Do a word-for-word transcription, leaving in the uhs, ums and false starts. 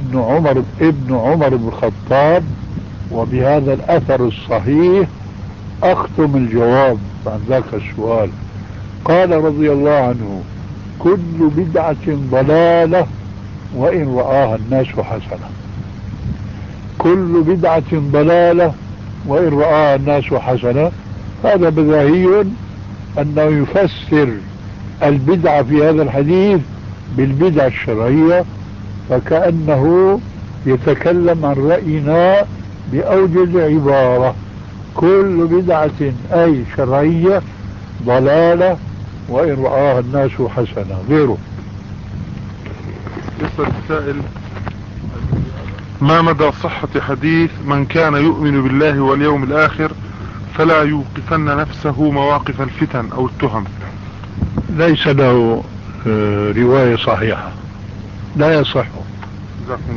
ابن عمر ابن عمر بن الخطاب. وبهذا الأثر الصحيح أختم الجواب عن ذاك السؤال. قال رضي الله عنه: كل بدعة ضلالة وإن رآها الناس حسنة. كل بدعة ضلالة وإن رآها الناس حسنة. هذا بديهي أنه يفسر البدعة في هذا الحديث بالبدعة الشرعية، فكأنه يتكلم عن رأينا بأوجز عبارة: كل بدعة أي شرعية ضلالة وإن رآها الناس حسنة. غيره يسأل السائل: ما مدى صحة حديث من كان يؤمن بالله واليوم الآخر فلا يوقفن نفسه مواقف الفتن أو التهم؟ ليس له رواية صحيحة، لا يصح.